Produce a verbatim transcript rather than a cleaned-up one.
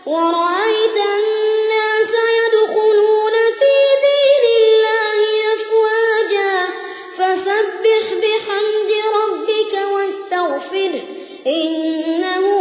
ورأيت الناس يدخلون في دين الله أفواجا فسبح بحمد ربك واستغفره إنه